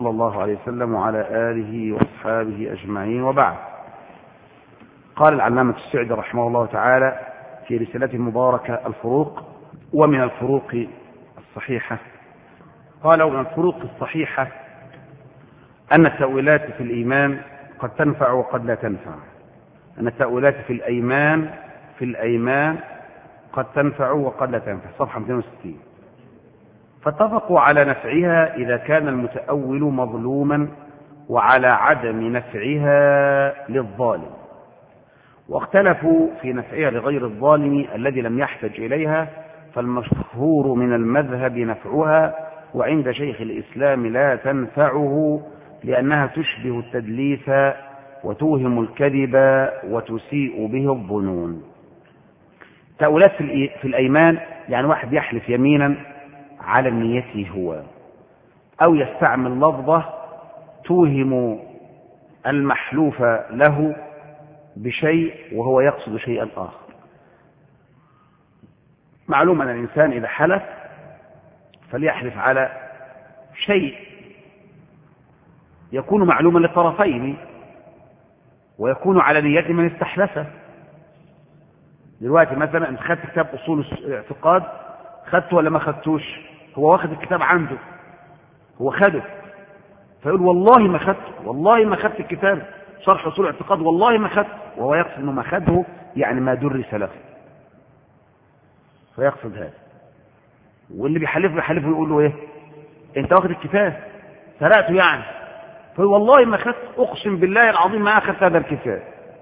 صلى الله عليه وسلم وعلى آله وأصحابه أجمعين، وبعد. قال العلامة السعدي رحمه الله تعالى في رسالته المباركة الفروق، ومن الفروق الصحيحة قال: ومن الفروق الصحيحة أن التأويلات في الإيمان قد تنفع وقد لا تنفع. أن التأويلات في الأيمان قد تنفع وقد لا تنفع، صفحة 260. فاتفقوا على نفعها إذا كان المتأول مظلوما، وعلى عدم نفعها للظالم، واختلفوا في نفعها لغير الظالم الذي لم يحتج إليها. فالمشهور من المذهب نفعها، وعند شيخ الإسلام لا تنفعه، لأنها تشبه التدليس وتوهم الكذب وتسيء به الظنون. تأويلات في الأيمان يعني واحد يحلف يمينا على نيته هو، أو يستعمل لفظة توهم المحلوف له بشيء وهو يقصد شيئا آخر. معلوم أن الإنسان إذا حلف فليحلف على شيء يكون معلوما للطرفين، ويكون على نية من استحلفه. دلوقتي مثلا انت خدت كتاب أصول الاعتقاد، خدته ولا ما خدتوش؟ هو واخد الكتاب عنده، هو خده، فيقول والله ما خدته، والله ما خدت الكتاب شرح أصول الاعتقاد، والله ما خدته، وهو يقصد انه ما خده يعني ما درس له، فيقصد هذا. واللي بيحلفه يقول له ايه؟ انت واخد الكتاب سرقته يعني، فيقول والله ما خدت، اقسم بالله العظيم ما اخذت هذا الكتاب،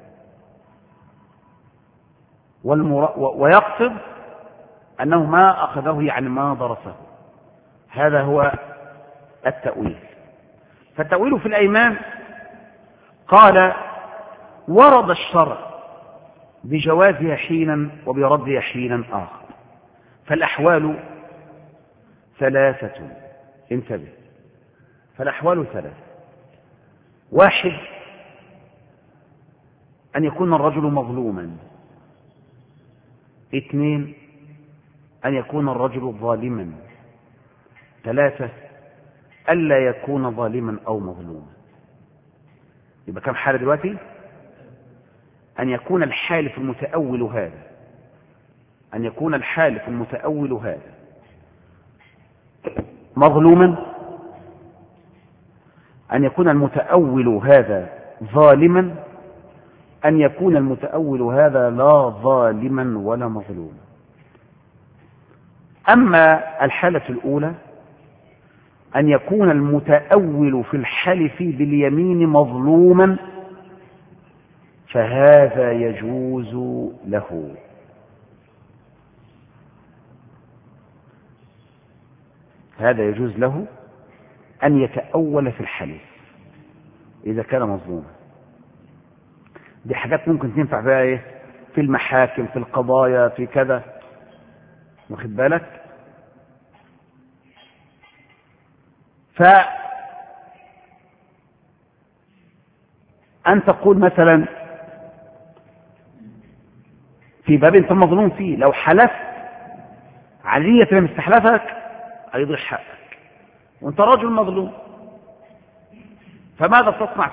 ويقصد انه ما اخذه يعني ما درسه. هذا هو التأويل. فالتأويل في الأيمان قال: ورد الشرع بجوازها حينا وبردها حينا آخر. فالأحوال ثلاثة، انتبه، فالأحوال ثلاثة: واحد، أن يكون الرجل مظلوما. اثنين، أن يكون الرجل ظالما. ثلاثة، ألا يكون ظالما أو مظلوما. يبقى كم حالة دلوقتي؟ أن يكون الحالف المتأول هذا، أن يكون الحالف المتأول هذا مظلوما، أن يكون المتأول هذا ظالما، أن يكون المتأول هذا لا ظالما ولا مظلوما. أما الحالة الأولى أن يكون المتأول في الحلف باليمين مظلوما، فهذا يجوز له. هذا يجوز له أن يتأول في الحلف إذا كان مظلوما. دي حاجات ممكن تنفع بها إيه؟ في المحاكم، في القضايا، في كذا، واخد بالك؟ فأن تقول مثلا في باب انت مظلوم فيه، لو حلفت على نية لم استحلفك هيضيع حقك، وانت رجل مظلوم، فماذا تصنع؟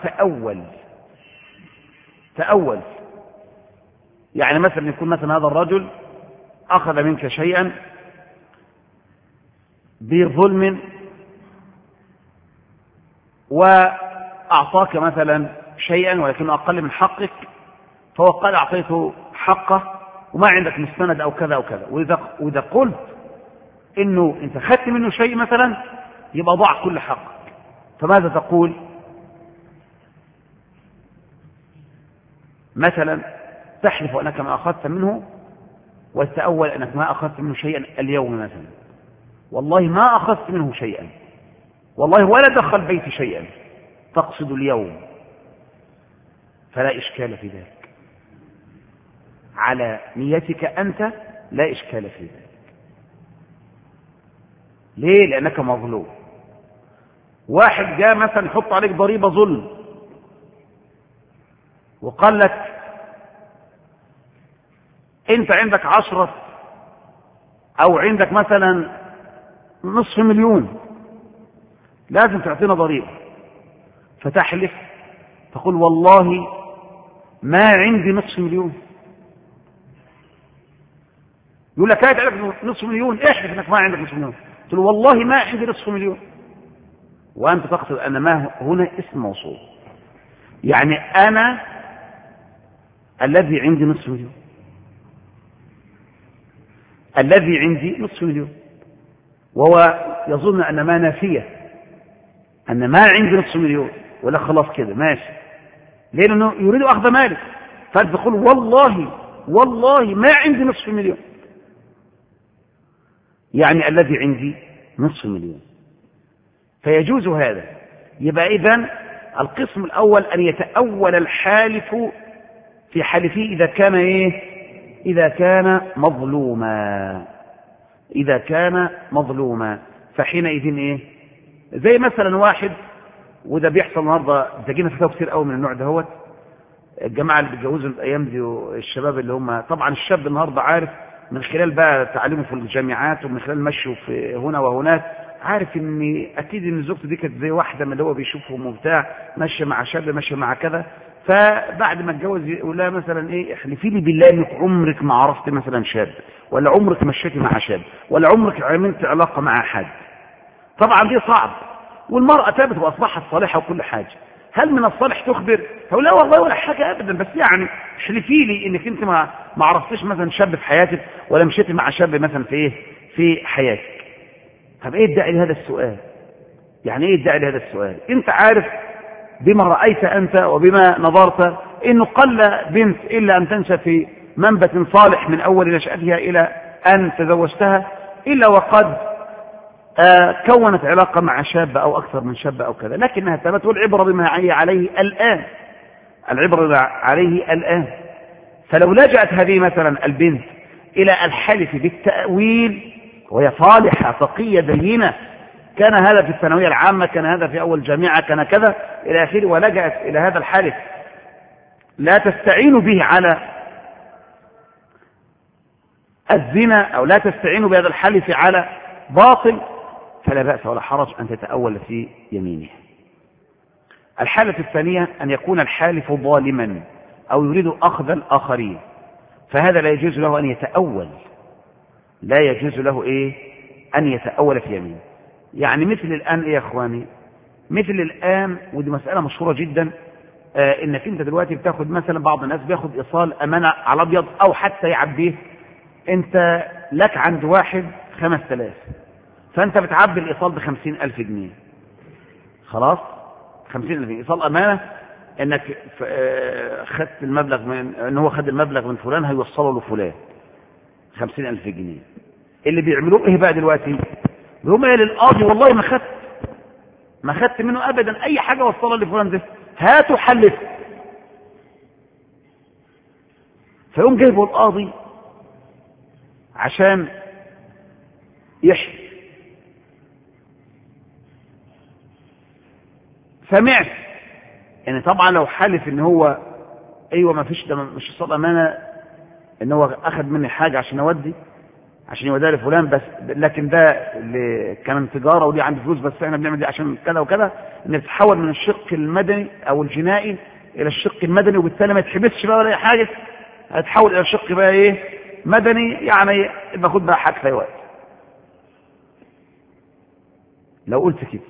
تأول. يعني مثلا يكون مثلا هذا الرجل أخذ منك شيئا بظلم، وأعطاك مثلا شيئا ولكنه أقل من حقك، فهو قال أعطيته حقه وما عندك مستند أو كذا أو كذا، وإذا قلت إنه أنت خدت منه شيء مثلا يبقى ضاع كل حقك، فماذا تقول؟ مثلا تحلف أنك ما أخذت منه، وتتأول أنك ما أخذت منه شيئا اليوم مثلا، والله ما أخذت منه شيئا، والله ولا دخل بيتي شيئا، تقصد اليوم، فلا إشكال في ذلك، على نيتك أنت لا إشكال في ذلك. ليه؟ لأنك مظلوم. واحد جاء مثلا يحط عليك ضريبة ظلم وقال لك أنت عندك 10 أو عندك مثلا 500,000، لازم تعطينا ضريبة. فتحلف تقول والله ما عندي نصف مليون. يقول لك هات عندك نصف مليون، احلف انك ما عندك نصف مليون. تقول والله ما عندي نصف مليون، وانت تقصد ان ما هنا اسم موصول، يعني انا الذي عندي نصف مليون، الذي عندي نصف مليون، وهو يظن ان ما نافية، ان ما عندي نصف مليون، ولا خلاص كده ماشي، لانه يريد اخذ مالك. فتقول والله ما عندي نصف مليون، يعني الذي عندي نصف مليون. فيجوز هذا. يبقى إذن القسم الأول أن يتأول الحالف في حلفه إذا كان إيه؟ إذا كان مظلوما، إذا كان مظلوما. فحينئذ إيه؟ زي مثلا واحد، وده بيحصل النهارده، تجينا فتاوى كتير قوي من النوع دهوت. الجماعة اللي بيتجوزوا الأيام دي، الشباب اللي هم طبعا الشاب النهارده عارف من خلال بقى تعليمه في الجامعات ومن خلال مشيه في هنا وهناك، عارف ان اكيد ان زوجته دي كانت زي واحده من اللي هو بيشوفهم وبتاع، ماشيه مع شاب ماشيه مع كذا. فبعد ما اتجوز يقول لها مثلا ايه، احلفي لي بالله انك عمرك ما عرفت مثلا شاب، ولا عمرك مشيتي مع شاب، ولا عمرك عملت علاقه مع حد. طبعا دي صعب، والمراه تابت واصبحت صالحه وكل حاجه. هل من الصالح تخبر؟ تقول لا والله ولا حاجه ابدا، بس يعني احلفي لي انك انت ما عرفتيش مثلا شاب في حياتك، ولا مشيتي مع شاب مثلا في ايه في حياتك. طب ايه الداعي لهذا السؤال؟ يعني ايه الداعي لهذا السؤال؟ انت عارف بما رأيت انت وبما نظرت انه قل بنت الا ان تنشأ في منبت صالح من اول نشأتها الى ان تزوجتها، الا وقد كونت علاقة مع شاب او اكثر من شاب او كذا، لكنها ثبت. والعبرة بما هي عليه الان، العبرة بما عليه الان. فلو لجأت هذه مثلا البنت الى الحلف بالتأويل وهي صالحة تقية دينة، كان هذا في الثانوية العامة، كان هذا في أول جامعة، كان كذا إلى آخره، ولجأت إلى هذا الحلف لا تستعين به على الزنا، أو لا تستعين بهذا الحلف على باطل، فلا بأس ولا حرج أن تتأول في يمينه. الحالة الثانية أن يكون الحالف ظالما أو يريد أخذ الآخرين، فهذا لا يجوز له أن يتأول، لا يجوز له إيه أن يتأول في يمين. يعني مثل الآن إيه يا أخواني، مثل الآن، ودي مسألة مشهورة جدا، إنك أنت دلوقتي بتاخد مثلا، بعض الناس بياخد إيصال أمانة على أبيض أو حتى يعبيه. أنت لك عند واحد 5000، فأنت بتعبي الإيصال ب50,000 جنيه، خلاص 50,000 جنيه إيصال أمانة، إنك خدت المبلغ من، إن هو خد المبلغ من فلان هيوصله لفلان 50,000 جنيه. اللي بيعملوه إيه بقى دلوقتي؟ هم للقاضي والله ما خدت منه ابدا اي حاجه وصلها لفلان ده، هاتوا حلف. فيقوم جايبه القاضي عشان يحلف. سمعت ان طبعا لو حلف ان هو ايوه ما فيش، ده مش صدق امانه، ان هو اخذ مني حاجه عشان اودي، عشان يوديها لفلان بس، لكن ده اللي كان تجاره وليه عندي فلوس، بس احنا بنعمل دي عشان كذا وكذا، ان تتحول من الشق المدني او الجنائي الى الشق المدني، وبالتالي ما يتحبسش بقى ولا اي حاجه، هتحول الى الشق بقى ايه مدني، يعني باخد بقى حاجه في اي وقت. لو قلت كده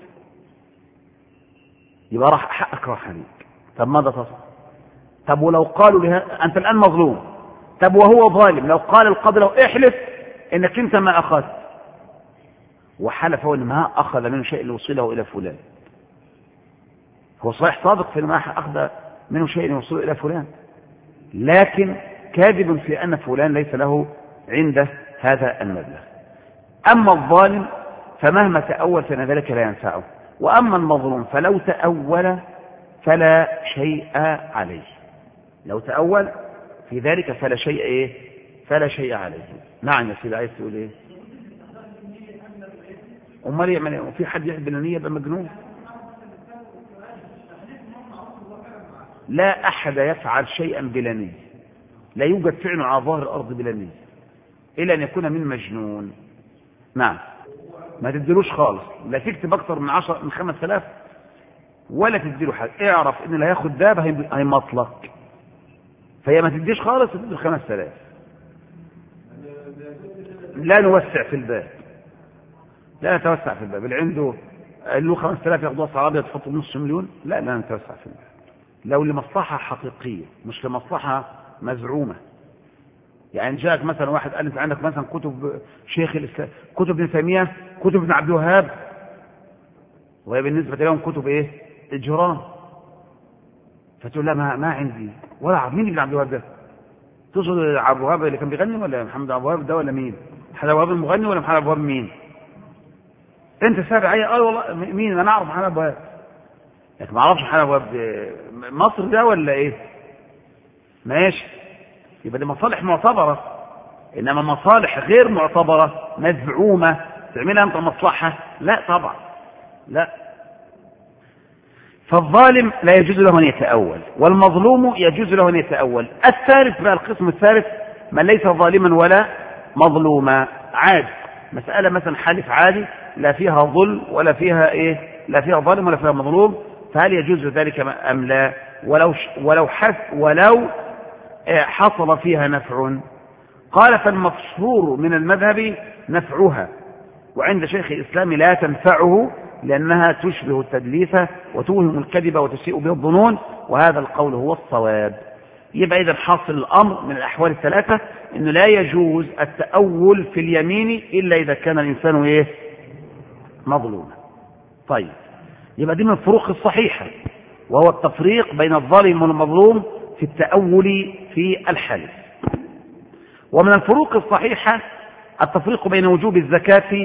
يبقى حقك راح عليك. طب ماذا تصنع؟ طب ولو قالوا لها انت الان مظلوم، طب وهو ظالم، لو قال القاضي لو احلف انك انت ما اخذت، وحلف هو ان ما اخذ منه شيء ليوصله الى فلان، هو صحيح صادق في ما اخذ منه شيء ليوصله الى فلان، لكن كاذب في ان فلان ليس له عنده هذا المبلغ. اما الظالم فمهما تأول فإن ذلك لا ينفعه، واما المظلوم فلو تأول فلا شيء عليه، لو تأول في ذلك فلا شيء ايه فلا شيء عليه. نعم يا سيدي، عايز تقول ايه؟ امال يعمل ايه؟ في حد يحب النية يبقى مجنون؟ لا احد يفعل شيئا بلا نية، لا يوجد فعل على ظهر الارض بلا نية الا ان يكون من مجنون. نعم. ما تديلوش خالص، لا تكتب اكتر من 5000 ولا تديله حاجه. اعرف ان اللي هياخد ده هيمطلك، فهي ما تديش خالص، تديله 5000. لا نوسع في الباب، لا نتوسع في الباب. اللي عنده له 5000 ياخدوها صعب ابيض تحط نص مليون، لا نتوسع في الباب. لو لمصلحه حقيقيه مش لمصلحه مزعومه. يعني جاءك مثلا واحد قال انت عندك مثلا كتب شيخ الاسلام، كتب ابن تيميه، كتب ابن عبد الوهاب، وهي بالنسبه لهم كتب ايه؟ اجرام. فتقول لا ما عندي ولا عارف مين ابن عبد الوهاب ده. تقصد عبد الوهاب اللي كان بيغني ولا محمد عبد الوهاب ده ولا مين؟ محمد عبد الوهاب المغني ولا محمد عبد الوهاب مين؟ انت سابع ايه؟ والله مين؟ انا اعرف محمد عبد الوهاب، لكن ما اعرفش محمد عبد الوهاب مصر ده ولا ايه؟ ماشي، يبقى دي مصالح معتبره. انما مصالح غير معتبره مزعومه تعملها انت مصلحه، لا طبعا لا. فالظالم لا يجوز له ان يتأول، والمظلوم يجوز له ان يتأول. الثالث بقى، القسم الثالث، من ليس ظالما ولا مظلوما، عادي، مسألة مثلا حالف عادي لا فيها ظلم ولا فيها ايه، لا فيها ظالم ولا فيها مظلوم، فهل يجوز ذلك ام لا؟ ولو حصل فيها نفع. قال فالمشهور من المذهب نفعها، وعند شيخ الإسلام لا تنفعه لأنها تشبه التدليس وتوهم الكذب وتسيء به الظنون، وهذا القول هو الصواب. يبقى إذا حاصل الأمر من الأحوال الثلاثة إنه لا يجوز التأول في اليمين إلا إذا كان الإنسان إيه؟ مظلوما. طيب، يبقى دي من الفروق الصحيحة، وهو التفريق بين الظالم والمظلوم في التأول في الحلف. ومن الفروق الصحيحة التفريق بين وجوب الزكاة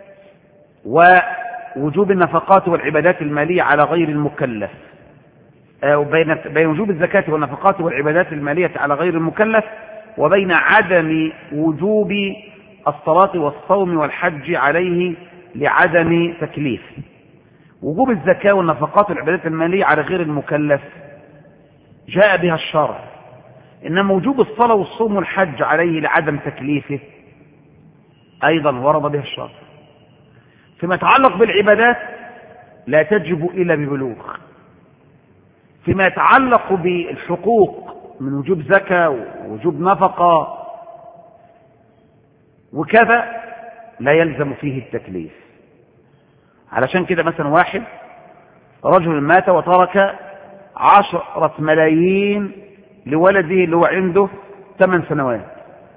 ووجوب النفقات والعبادات المالية على غير المكلف، بين وجوب الزكاة والنفقات والعبادات المالية على غير المكلف، وبين عدم وجوب الصلاة والصوم والحج عليه لعدم تكليف. وجوب الزكاة والنفقات والعبادات المالية على غير المكلف جاء بها الشرع، إنما وجوب الصلاة والصوم والحج عليه لعدم تكليفه أيضا ورد بها الشرع. فيما يتعلق بالعبادات لا تجب إلا ببلوغ. فيما يتعلق بالحقوق من وجوب زكاة ووجوب نفقة وكذا لا يلزم فيه التكليف. علشان كده مثلا واحد رجل مات وترك 10 ملايين لولده اللي هو عنده 8 سنوات،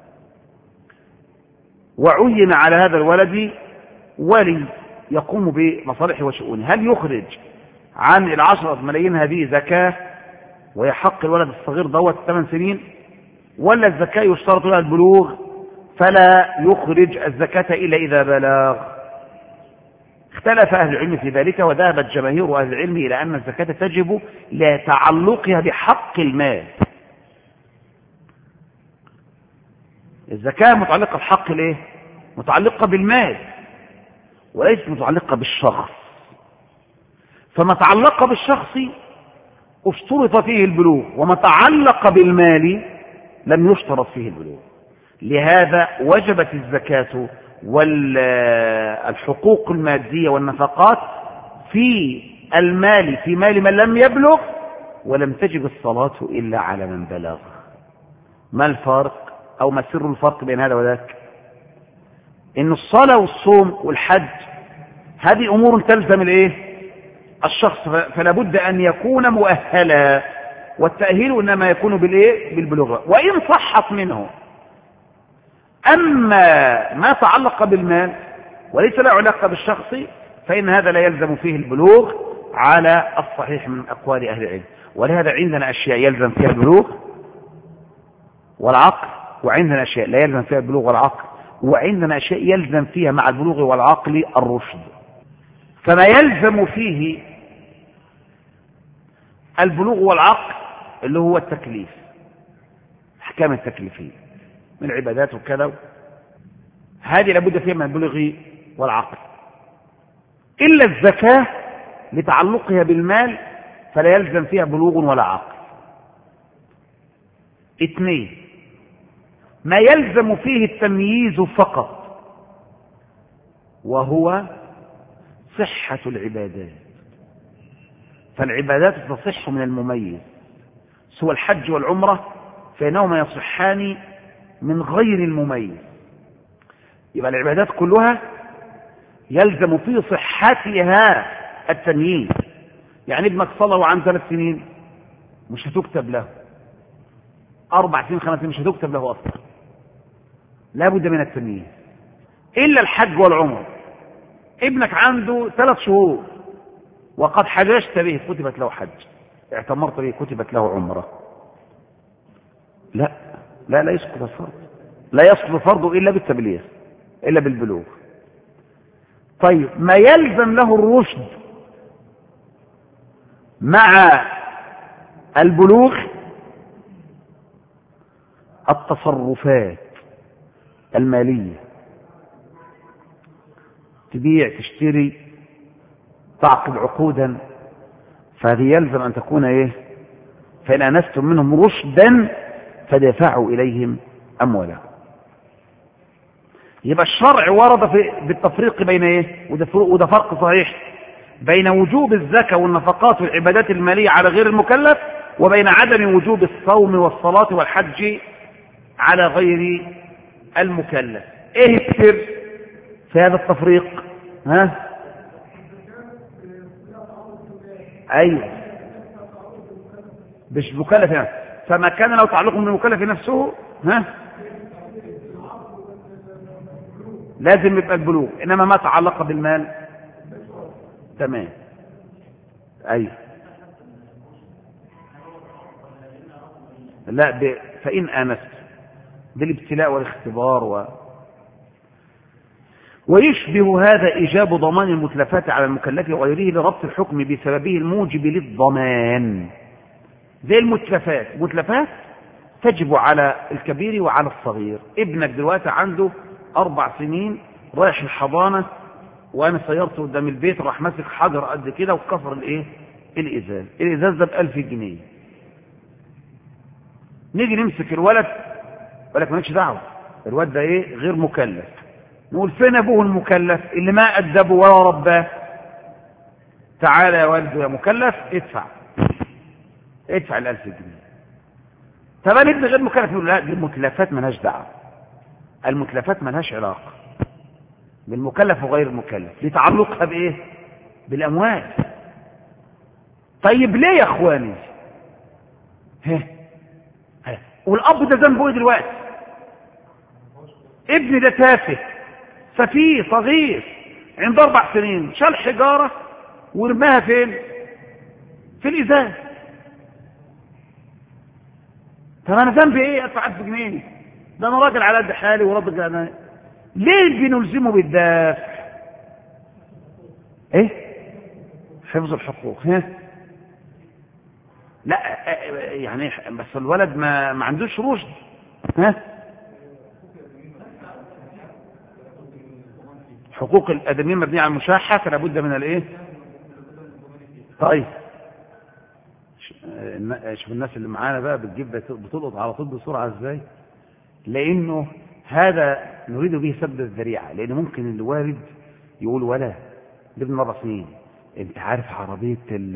وعين على هذا الولد ولي يقوم بمصالحه وشؤونه، هل يخرج عن 10 ملايين هذه زكاة ويحق الولد الصغير دوت 8 سنين، ولا الزكاة يشترط لها البلوغ فلا يخرج الزكاة إلا إذا بلغ؟ اختلف أهل العلم في ذلك، وذهبت جماهير أهل العلم إلى أن الزكاة تجب لتعلقها بحق المال. الزكاة متعلقة بحق الايه؟ متعلقة بالمال وليست متعلقة بالشخص. فما تعلق بالشخص اشترط فيه البلوغ، وما تعلق بالمال لم يشترط فيه البلوغ. لهذا وجبت الزكاة والحقوق المادية والنفقات في المال، في مال من لم يبلغ، ولم تجب الصلاة إلا على من بلغ. ما الفرق أو ما سر الفرق بين هذا وذاك؟ إن الصلاة والصوم والحج هذه أمور تلزم الإيه؟ الشخص، فلا بد أن يكون مؤهلا، والتأهيل إنما يكون بالإيه؟ بالبلوغ، وإن صحت منه. أما ما تعلق بالمال وليس له علاقة بالشخص فإن هذا لا يلزم فيه البلوغ على الصحيح من أقوال أهل العلم. ولهذا عندنا أشياء يلزم فيها البلوغ والعقل، وعندنا أشياء لا يلزم فيها البلوغ والعقل، وعندنا أشياء يلزم فيها مع البلوغ والعقل الرشد. فما يلزم فيه البلوغ والعقل اللي هو التكليف، أحكام التكليفية من العبادات وكذا، هذه لابد فيها من البلوغ والعقل. إلا الزكاة لتعلقها بالمال فلا يلزم فيها بلوغ ولا عقل. 2، ما يلزم فيه التمييز فقط، وهو صحة العبادات. فالعبادات تصح من المميز، سوى الحج والعمرة فإنهما يصحان من غير المميز. يبقى العبادات كلها يلزم في صحتها التمييز. يعني ابنك صلى وعن 3 سنين مش هتكتب له، 4 سنين 5 سنين مش هتكتب له أصلا، لا بد من التمييز. إلا الحج والعمرة، ابنك عنده 3 شهور وقد حججت به كتبت له حج، اعتمرت به كتبت له عمرة. لا يسقط الفرض، لا يسقط الفرض إلا بالتبليغ، إلا بالبلوغ. طيب ما يلزم له الرشد مع البلوغ التصرفات المالية، تبيع تشتري تعقد عقودا، فهذه يلزم أن تكون إيه؟ فإن أنستم منهم رشدا فدفعوا إليهم أموالهم. يبقى الشرع ورد بالتفريق بين إيه؟ وده فرق صحيح بين وجوب الزكاة والنفقات والعبادات المالية على غير المكلف، وبين عدم وجوب الصوم والصلاة والحج على غير المكلف. ايه السر في هذا التفريق؟ ايوه مش مكلف يعني. فما كان له تعلق من المكلف نفسه لازم يبقى البلوغ، انما ما تعلق بالمال تمام. ايوه لا فإن آنست بالابتلاء والاختبار ويشبه هذا إيجاب ضمان المتلفات على المكلف وغيره لربط الحكم بسببه الموجب للضمان. زي المتلفات تجب على الكبير وعلى الصغير. ابنك دلوقتي عنده 4 سنين رايح الحضانة، وانا سيرته قدام البيت راح ماسك حجر قد كده وكسر الازاز ده ب1000 جنيه. نيجي نمسك الولد ولك مالكش دعوه، الولد ده ايه؟ غير مكلف. نقول فين ابوه المكلف اللي ما ادبه ولا رباه؟ تعالى يا ولد يا مكلف ادفع ال1000 جنيه. طب الابن غير مكلف، يقول لا دي المتلفات مالهاش دعوه، المتلفات مالهاش علاقه بالمكلف وغير المكلف لتعلقها بايه؟ بالاموال. طيب ليه يا اخواني؟ والاب ده ذنبه ايه دلوقتي؟ ابني ده تافه سفيه صغير عنده 4 سنين شال حجاره ورماها فين؟ في الازاز. طب انا ذنبي ايه ادفع 1000 جنيه؟ ده انا راجل على قد حالي وراجل انا. ليه بنلزمه بالدفع؟ ايه؟ حفظ الحقوق. لا يعني بس الولد ما عندوش رشد. حقوق الادميين مبنيه على المشاحه فلا بد من الايه؟ طيب شوف الناس اللي معانا بقى بتلقط على طول بسرعه ازاي، لانه هذا نريد به سد الذريعه. لان ممكن الوالد يقول ولا ابن 4 سنين انت عارف عربيه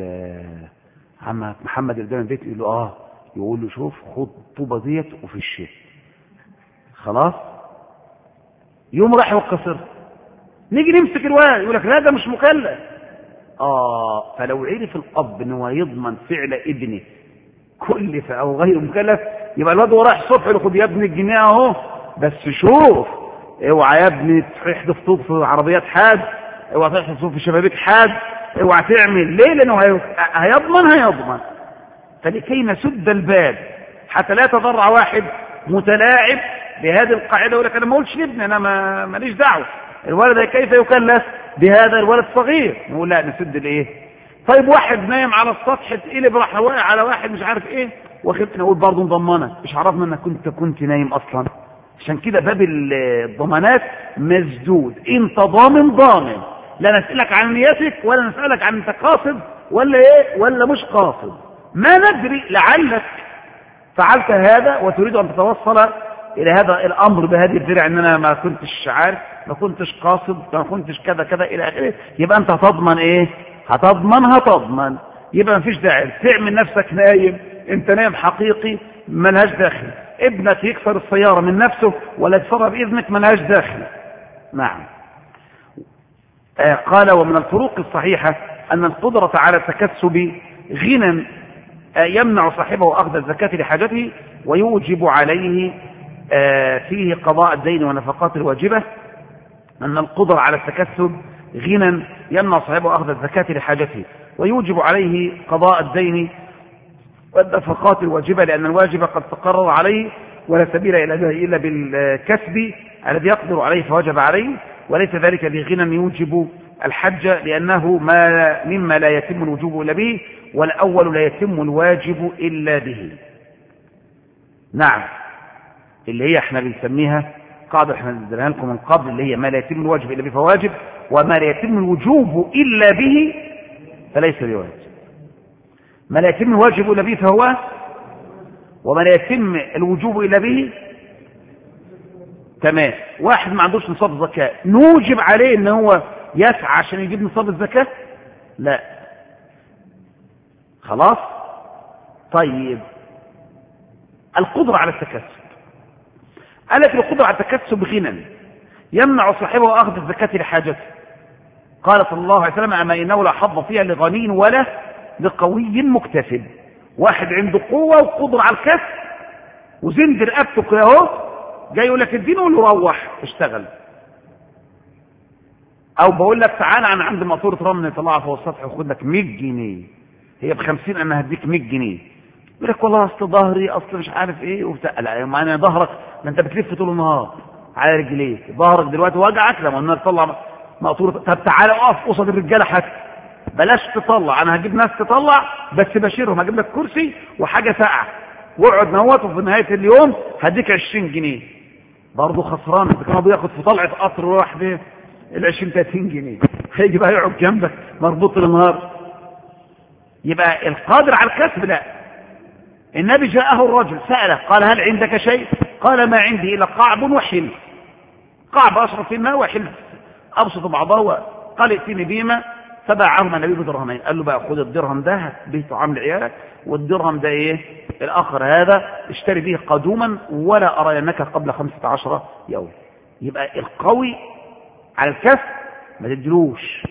عم محمد اللي قدام البيت؟ يقول له يقول له شوف خد الطوبه ديت وفي الشيء خلاص، يوم راح يوقصر. نيجي نمسك الولد يقول لك لا ده مش مكلف. فلو عرف الاب ان هو يضمن فعل ابنه كلف او غير مكلف، يبقى الواد هو رايح الصبح يقول خد يا ابني الجنيه اهو، بس شوف اوعى يا ابني تحدف طوب في عربيات حاد، اوعى تحدف طوب في شبابيك حاد، اوعى تعمل. ليه؟ لانه هيضمن. فلكي نسد الباب حتى لا يتضرع واحد متلاعب بهذه القاعده يقول لك انا ما قلتش لابني، انا ماليش دعوه، الولد كيف يكلف بهذا الولد صغير؟ نقول لا نسد الايه؟ طيب واحد نايم على السطح اتقلب راح واقع على واحد مش عارف ايه واخدت، نقول برضه مضمنه، مش عرفنا انك كنت نايم اصلا. عشان كده باب الضمانات مسدود. انت ضامن لا نسألك عن نيتك ولا نسألك عن انت قاصد ولا ايه ولا مش قاصد، ما ندري، لعلك فعلت هذا وتريد ان تتوصل إلى هذا الأمر بهذه الذريعة إن أنا ما كنتش عارف، ما كنتش قاصد، ما كنتش كذا كذا إلى آخره، يبقى أنت هتضمن إيه؟ هتضمن. يبقى ما فيش داعي تعمل نفسك نايم، أنت نايم حقيقي ملهاش داخل. ابنك يكسر السيارة من نفسه ولا يكسرها بإذنك ملهاش داخل. نعم. قال ومن الفروق الصحيحة أن القدرة على التكسب غنى يمنع صاحبه أخذ الزكاة لحاجته ويوجب عليه فيه قضاء الدين ونفقات الواجبة. أن القدرة على التكسب غنى يمنع صاحبه أخذ الزكاة لحاجته ويوجب عليه قضاء الدين والنفقات الواجبة، لأن الواجب قد تقرر عليه ولا سبيل إلى ذلك إلا بالكسب الذي يقدر عليه فوجب عليه، وليس ذلك بغنى يوجب الحج، لأنه مما لا يتم الوجوب إلا به، والأول لا يتم الواجب إلا به. نعم، اللي هي احنا بنسميها قاعدة احنا نديناها لكم من قبل، اللي هي ما لا يتم الواجب إلا به فواجب، وما لا يتم الوجوب إلا به فليس بواجب. ما لا يتم الواجب إلا به فهو، وما لا يتم الوجوب إلا به. تمام. واحد ما عندوش نصاب زكاة نوجب عليه ان هو يسعى عشان يجيب نصاب الزكاة؟ لا. خلاص. طيب القدرة على التكسب، قالت القدرة على التكسب غنى يمنع صاحبه أخذ الزكاة لحاجته. قال صلى الله عليه وسلم أما إنه لا حظ فيها لغني ولا لقوي مكتسب. واحد عنده قوة وقدرة على الكسب وزند رقبته كده اهو، جاي يقول لك اديني ولا روح اشتغل، او بقول لك تعالى انا عندي ماسوره رمل طلعها فوق السطح وخد لك 100 جنيه، هي ب50 انا هديك 100 جنيه. يقول لك والله اصل ظهري اصل مش عارف ايه وبتاع. لا ما انا ظهرك ما انت بتلف طول النهار على رجليك، ظهرك دلوقتي وجعك لما الناس تطلع مقطوره. طب تعالى اقف قصاد الرجاله حتى، بلاش تطلع، انا هجيب ناس تطلع بس بشيرهم، هجيب لك كرسي وحاجه ساقعه واقعد نوت، وفي نهايه اليوم هديك 20 جنيه. برضه خسران، انت كان بياخد في طلعه قطر واحده ال20 30 جنيه، هيجي بقى يقعد جنبك مربوط النهار. يبقى القادر على الكسب لا. النبي جاءه الرجل سأله قال هل عندك شيء؟ قال ما عندي إلا قعب وحل. قعب أشرب في الماء وحل أبسط بعضه. قال ائتني بهما فباعهما النبي بدرهمين. قال له بقى خد الدرهم ده هات به طعام لعيالك، والدرهم ده ايه الآخر هذا اشتري به قدوما ولا أرينك قبل 15 يوم. يبقى القوي على الكسب ما تدلوش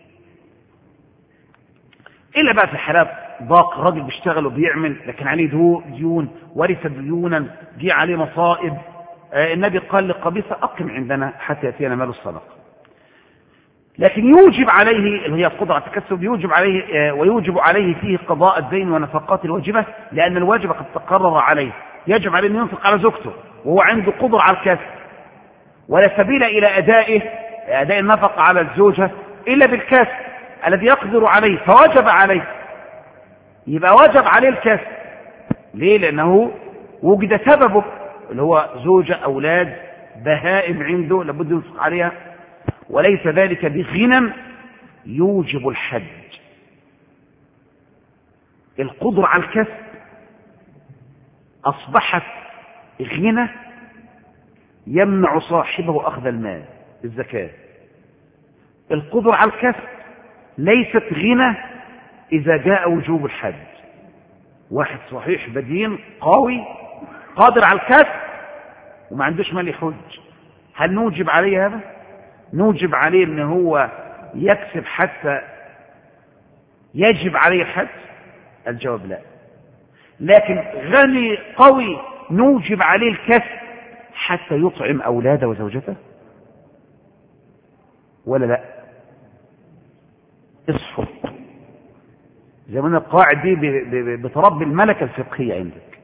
إلا بقى في حالات ضاق، راجل بيشتغل وبيعمل لكن عليه ديون، ورث ديونا، جه عليه مصائب. النبي قال لقبيصة أقم عندنا حتى يأتينا مال الصدقة. لكن يوجب عليه اللي هي القدرة على التكسب، يوجب عليه ويوجب عليه فيه قضاء الدين ونفقات الواجبة، لأن الواجب قد تقرر عليه. يجب عليه أن ينفق على زوجته وهو عنده قدرة على الكسب، ولا سبيل إلى أداء النفقة على الزوجة إلا بالكسب الذي يقدر عليه فوجب عليه. يبقى وجب عليه الكسب. ليه؟ لأنه وجد سببه اللي هو زوجة، أولاد، بهائم عنده لابد ينفق عليها، وليس ذلك بغنى يوجب الحج. القدرة على الكسب أصبحت غنى يمنع صاحبه أخذ المال الزكاة. القدرة على الكسب ليست غنى إذا جاء وجوب الحج. واحد صحيح بدين قوي قادر على الكسب وما عندوش مال يحج، هل نوجب عليه هذا؟ نوجب عليه ان هو يكسب حتى يجب عليه الحج؟ الجواب لا. لكن غني قوي نوجب عليه الكسب حتى يطعم أولاده وزوجته ولا لا؟ اصحوا زي ما القواعد دي بتربي الملكة الفقهية عندك.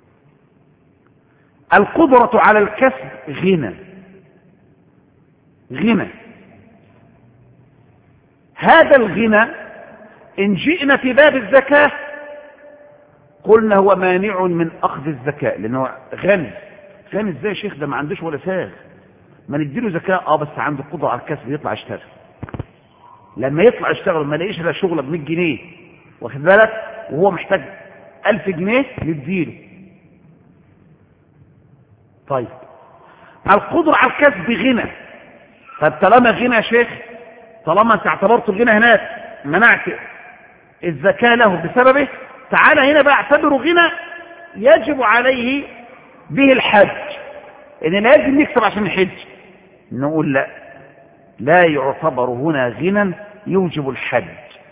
القدرة على الكسب غنى. هذا الغنى إن جئنا في باب الزكاة قلنا هو مانع من أخذ الزكاة، لأنه غني ازاي يا شيخ؟ ده ما عندوش ولا ساغ، ما نديله زكاة. بس عنده قدرة على الكسب يطلع يشتغل. لما يطلع يشتغل ما لاقيش لا شغله ب100 جنيه واخد بالك، وهو محتاج 1000 جنيه نديله. طيب القدرة على الكسب غنى. طب طالما غنى يا شيخ، طالما انت اعتبرت الغنى هناك منعت الزكاة له بسببه، تعالى هنا بقى اعتبره غنى يجب عليه به الحج، ان لازم يكسب عشان الحج. نقول لا، لا يعتبر هنا غنى يوجب الحج،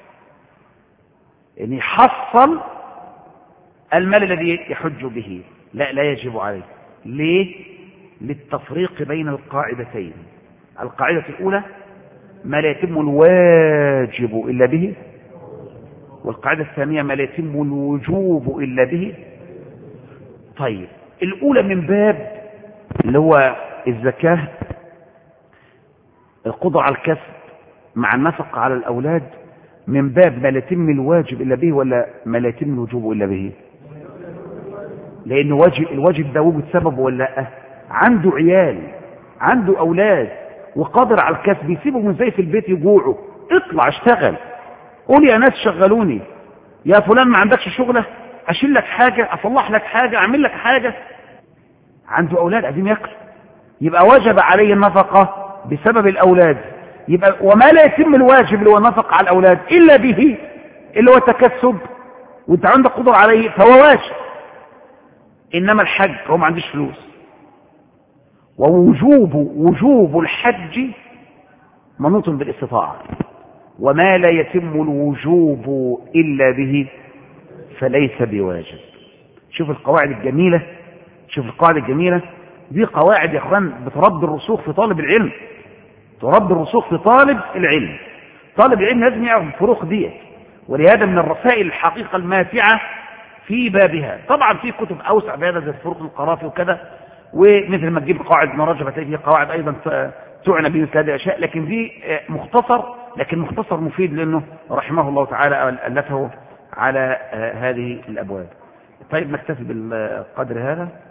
ان يحصل المال الذي يحج به، لا يجب عليه. ليه؟ للتفريق بين القاعدتين. القاعدة الأولى ما لا يتم الواجب إلا به، والقاعدة الثانية ما لا يتم الوجوب إلا به. طيب الأولى من باب اللي هو الزكاة، القدرة على الكسب مع النفقة على الأولاد، من باب ما لا يتم الواجب إلا به ولا ما لا يتم الوجوب إلا به؟ لأن الواجب ده وجد سبب ولا لا؟ عنده عيال، عنده أولاد وقادر على الكسب، يسيبهم ازاي في البيت يجوعوا؟ اطلع اشتغل، قول يا ناس شغلوني، يا فلان ما عندكش شغلة، أشيل لك حاجة، أصلح لك حاجة، أعمل لك حاجة. عنده أولاد عايزين ياكل، يبقى وجب عليه النفقة بسبب الأولاد. يبقى وما لا يتم الواجب اللي هو النفقة على الأولاد إلا به، اللي هو التكسب، وانت عندك قدر عليه فهو واجب. إنما الحج هو ما عنديش فلوس، ووجوب الحج منوط بالاستطاعة، وما لا يتم الوجوب إلا به فليس بواجب. شوف القواعد الجميلة، شوف القواعد الجميلة دي، قواعد يا اخوان بتربي الرسوخ في طالب العلم، تربي الرسوخ في طالب العلم. طالب العلم لازم يعرف الفروق ديت، ولهذا من الرسائل الحقيقة الماتعة في بابها. طبعا في كتب أوسع في هذا زي فروق القرافي وكذا، ومثل ما تجيب قواعد ابن رجب هتلاقي فيه قواعد أيضا تعنى بمثل هذه الأشياء، لكن دي مختصر، لكن مختصر مفيد لأنه رحمه الله تعالى ألفه على هذه الأبواب. طيب نكتفي بالقدر هذا.